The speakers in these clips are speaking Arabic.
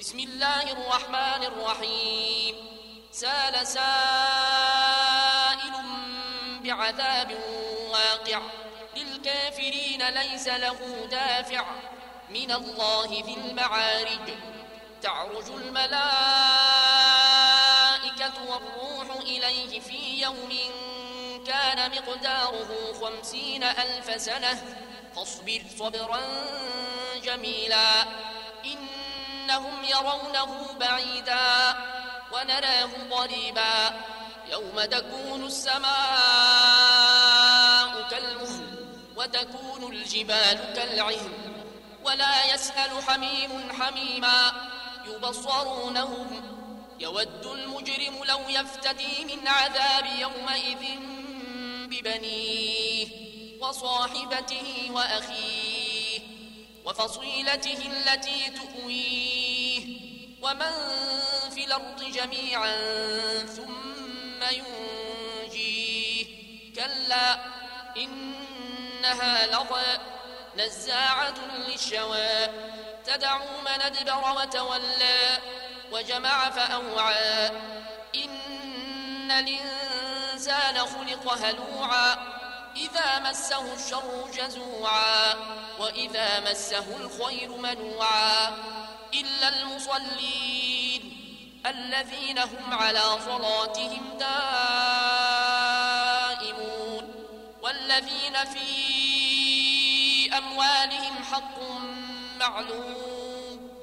بسم الله الرحمن الرحيم سال سائل بعذاب واقع للكافرين ليس له دافع من الله ذي المعارج تعرج الملائكة والروح إليه في يوم كان مقداره 50,000 سنة فاصبر صبرا جميلا إنهم يرونه بعيدا ونراه قريبا يوم تكون السماء كالمهل وتكون الجبال كالعهن ولا يسأل حميم حميما يبصرونهم يود المجرم لو يفتدي من عذاب يومئذ ببنيه وصاحبته وأخيه وفصيلته التي تؤويه ومن في الأرض جميعا ثم ينجيه كلا إنها لظى نزاعة للشوى تدعو من أدبر وتولى وجمع فأوعى إن الإنسان خلق هلوعا إذا مسه الشر جزوعا وإذا مسه الخير منوعا إلا المصلين الذين هم على صلاتهم دائمون والذين في أموالهم حق معلوم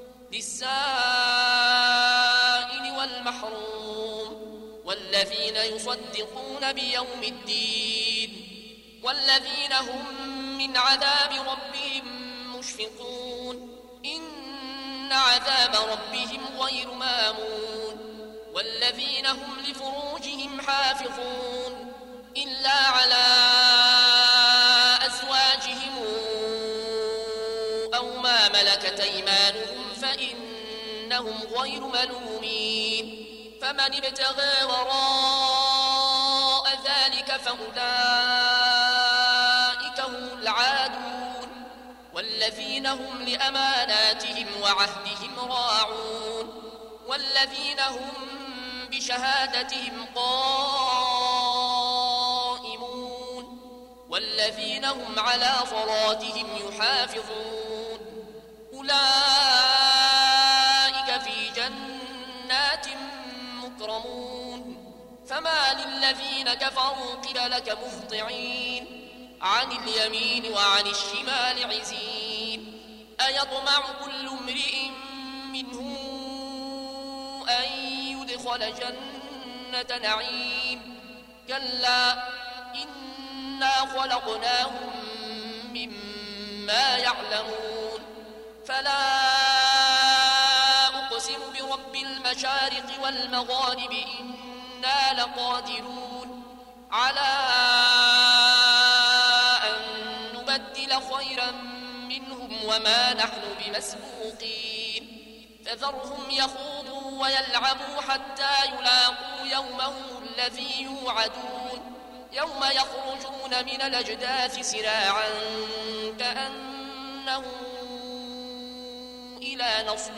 للسائل والمحروم والذين يصدقون بيوم الدين والذين هم من عذاب ربهم مشفقون إن عذاب ربهم غير مامون والذين هم لفروجهم حافظون إلا على أزواجهم أو ما ملكت أيمانهم فإنهم غير ملومين فمن ابتغى وراء ذلك فأولئك هم العادون والذين هم لأماناتهم وعهدهم راعون والذين هم بشهادتهم قائمون والذين هم على صلاتهم يحافظون أولئك في جنات مكرمون فما للذين كفروا قبلك مهطعين عن اليمين وعن الشمال عزين أيطمع كل امرئ منهم أن يدخل جنة نعيم كلا إنا خلقناهم مما يعلمون فلا أقسم برب المشارق والمغارب إنا لقادرون على أن نبدل خيرا منهم وما نحن بمسبوقين فذرهم يخوضوا ويلعبوا حتى يلاقوا يومهم الذي يوعدون يوم يخرجون من الأجداث سراعا كأنهم إلى نصب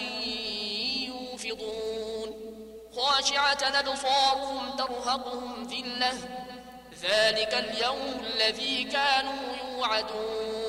يوفضون خاشعة أبصارهم ترهقهم ذلة ذلك اليوم الذي كانوا يوعدون